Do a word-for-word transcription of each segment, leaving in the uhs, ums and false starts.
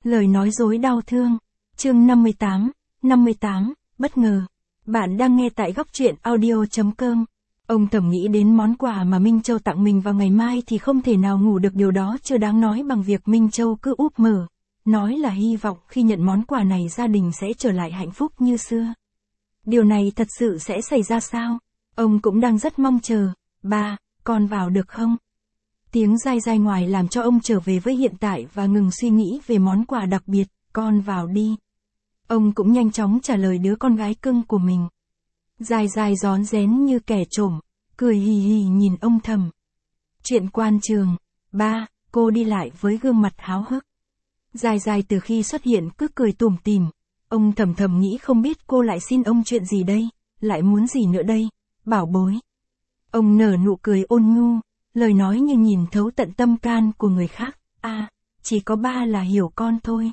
Lời nói dối đau thương. Chương năm mươi tám, năm mươi tám, bất ngờ. Bạn đang nghe tại góc truyện audio chấm com. Ông thầm nghĩ đến món quà mà Minh Châu tặng mình vào ngày mai thì không thể nào ngủ được, điều đó chưa đáng nói bằng việc Minh Châu cứ úp mở. Nói là hy vọng khi nhận món quà này gia đình sẽ trở lại hạnh phúc như xưa. Điều này thật sự sẽ xảy ra sao? Ông cũng đang rất mong chờ. Ba, con vào được không? Tiếng dai dai ngoài làm cho ông trở về với hiện tại và ngừng suy nghĩ về món quà đặc biệt. Con vào đi. Ông cũng nhanh chóng trả lời đứa con gái cưng của mình. Dai dai rón rén như kẻ trộm, cười hì hì nhìn ông thầm. Chuyện quan trường. Ba, cô đi lại với gương mặt háo hức. Dai dai từ khi xuất hiện cứ cười tủm tỉm. Ông thầm thầm nghĩ không biết cô lại xin ông chuyện gì đây, lại muốn gì nữa đây, bảo bối. Ông nở nụ cười ôn nhu, lời nói như nhìn thấu tận tâm can của người khác. À, chỉ có ba là hiểu con thôi.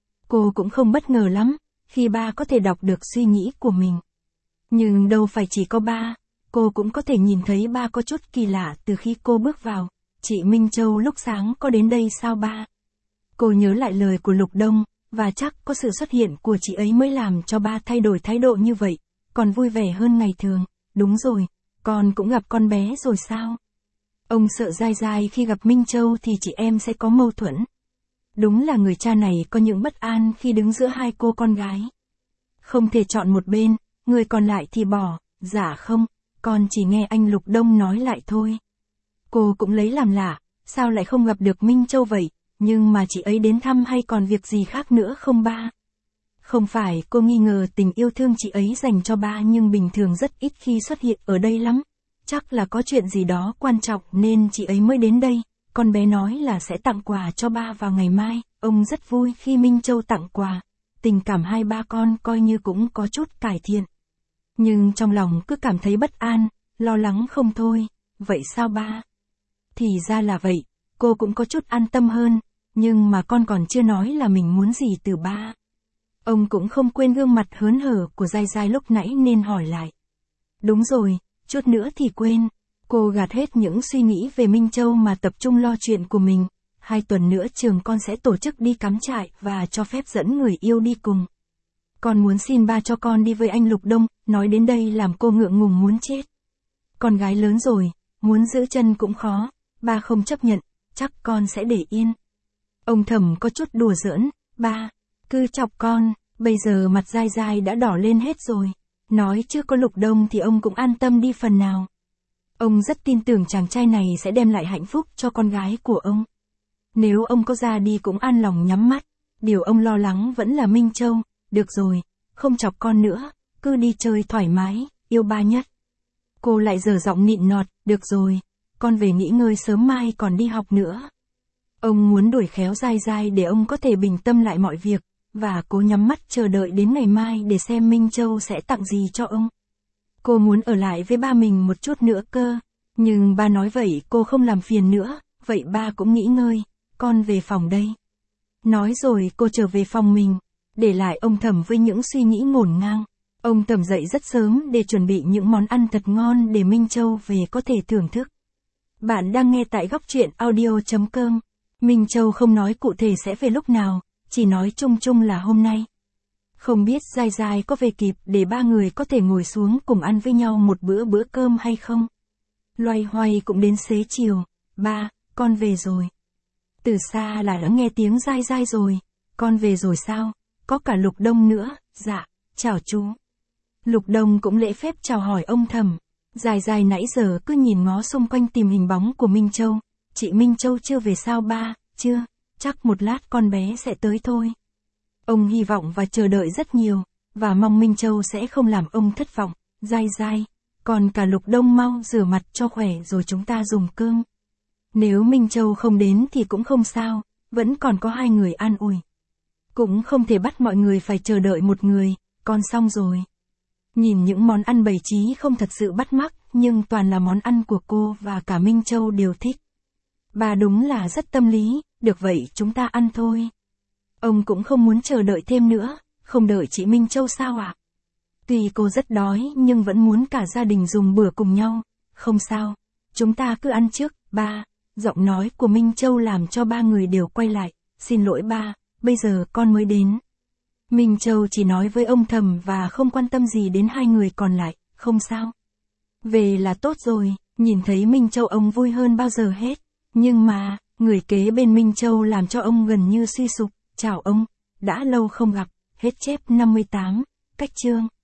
Cô cũng không bất ngờ lắm, khi ba có thể đọc được suy nghĩ của mình. Nhưng đâu phải chỉ có ba, cô cũng có thể nhìn thấy ba có chút kỳ lạ từ khi cô bước vào. Chị Minh Châu lúc sáng có đến đây sao ba? Cô nhớ lại lời của Lục Đông, và chắc có sự xuất hiện của chị ấy mới làm cho ba thay đổi thái độ như vậy, còn vui vẻ hơn ngày thường. Đúng rồi, con cũng gặp con bé rồi sao? Ông sợ dai dai khi gặp Minh Châu thì chị em sẽ có mâu thuẫn. Đúng là người cha này có những bất an khi đứng giữa hai cô con gái. Không thể chọn một bên, người còn lại thì bỏ. Dạ không, con chỉ nghe anh Lục Đông nói lại thôi. Cô cũng lấy làm lạ, sao lại không gặp được Minh Châu vậy, nhưng mà chị ấy đến thăm hay còn việc gì khác nữa không ba? Không phải cô nghi ngờ tình yêu thương chị ấy dành cho ba, nhưng bình thường rất ít khi xuất hiện ở đây lắm. Chắc là có chuyện gì đó quan trọng nên chị ấy mới đến đây. Con bé nói là sẽ tặng quà cho ba vào ngày mai. Ông rất vui khi Minh Châu tặng quà. Tình cảm hai ba con coi như cũng có chút cải thiện. Nhưng trong lòng cứ cảm thấy bất an, lo lắng không thôi. Vậy sao ba? Thì ra là vậy, cô cũng có chút an tâm hơn. Nhưng mà con còn chưa nói là mình muốn gì từ ba. Ông cũng không quên gương mặt hớn hở của dai dai lúc nãy nên hỏi lại. Đúng rồi, chút nữa thì quên. Cô gạt hết những suy nghĩ về Minh Châu mà tập trung lo chuyện của mình. Hai tuần nữa trường con sẽ tổ chức đi cắm trại và cho phép dẫn người yêu đi cùng. Con muốn xin ba cho con đi với anh Lục Đông, nói đến đây làm cô ngượng ngùng muốn chết. Con gái lớn rồi, muốn giữ chân cũng khó, ba không chấp nhận, chắc con sẽ để yên. Ông thầm có chút đùa giỡn, ba, cứ chọc con, bây giờ mặt dai dai đã đỏ lên hết rồi. Nói chưa có Lục Đông thì ông cũng an tâm đi phần nào. Ông rất tin tưởng chàng trai này sẽ đem lại hạnh phúc cho con gái của ông. Nếu ông có ra đi cũng an lòng nhắm mắt, điều ông lo lắng vẫn là Minh Châu. Được rồi, không chọc con nữa, cứ đi chơi thoải mái, yêu ba nhất. Cô lại giở giọng nịn nọt, được rồi, con về nghỉ ngơi sớm mai còn đi học nữa. Ông muốn đuổi khéo dai dai để ông có thể bình tâm lại mọi việc, và cố nhắm mắt chờ đợi đến ngày mai để xem Minh Châu sẽ tặng gì cho ông. Cô muốn ở lại với ba mình một chút nữa cơ, nhưng ba nói vậy cô không làm phiền nữa, vậy ba cũng nghỉ ngơi, con về phòng đây. Nói rồi cô trở về phòng mình, để lại ông thầm với những suy nghĩ ngổn ngang. Ông thầm dậy rất sớm để chuẩn bị những món ăn thật ngon để Minh Châu về có thể thưởng thức. Bạn đang nghe tại góc truyện audio chấm com. Minh Châu không nói cụ thể sẽ về lúc nào, chỉ nói chung chung là hôm nay. Không biết dai dai có về kịp để ba người có thể ngồi xuống cùng ăn với nhau một bữa bữa cơm hay không. Loay hoay cũng đến xế chiều. Ba, con về rồi. Từ xa là đã nghe tiếng dai dai rồi. Con về rồi sao? Có cả Lục Đông nữa. Dạ, chào chú. Lục Đông cũng lễ phép chào hỏi ông thầm. Dai dai nãy giờ cứ nhìn ngó xung quanh tìm hình bóng của Minh Châu. Chị Minh Châu chưa về sao ba? Chưa, chắc một lát con bé sẽ tới thôi. Ông hy vọng và chờ đợi rất nhiều, và mong Minh Châu sẽ không làm ông thất vọng. Dai dai, còn cả Lục Đông mau rửa mặt cho khỏe rồi chúng ta dùng cơm. Nếu Minh Châu không đến thì cũng không sao, vẫn còn có hai người an ủi. Cũng không thể bắt mọi người phải chờ đợi một người, con xong rồi. Nhìn những món ăn bày trí không thật sự bắt mắt, nhưng toàn là món ăn của cô và cả Minh Châu đều thích. Bà đúng là rất tâm lý, được vậy chúng ta ăn thôi. Ông cũng không muốn chờ đợi thêm nữa, không đợi chị Minh Châu sao ạ? À? Tuy cô rất đói nhưng vẫn muốn cả gia đình dùng bữa cùng nhau. Không sao, chúng ta cứ ăn trước, ba. Giọng nói của Minh Châu làm cho ba người đều quay lại. Xin lỗi ba, bây giờ con mới đến. Minh Châu chỉ nói với ông Thẩm và không quan tâm gì đến hai người còn lại, không sao. Về là tốt rồi, nhìn thấy Minh Châu ông vui hơn bao giờ hết. Nhưng mà, người kế bên Minh Châu làm cho ông gần như suy sụp. Chào ông, đã lâu không gặp, hết chép năm mươi tám, cách chương.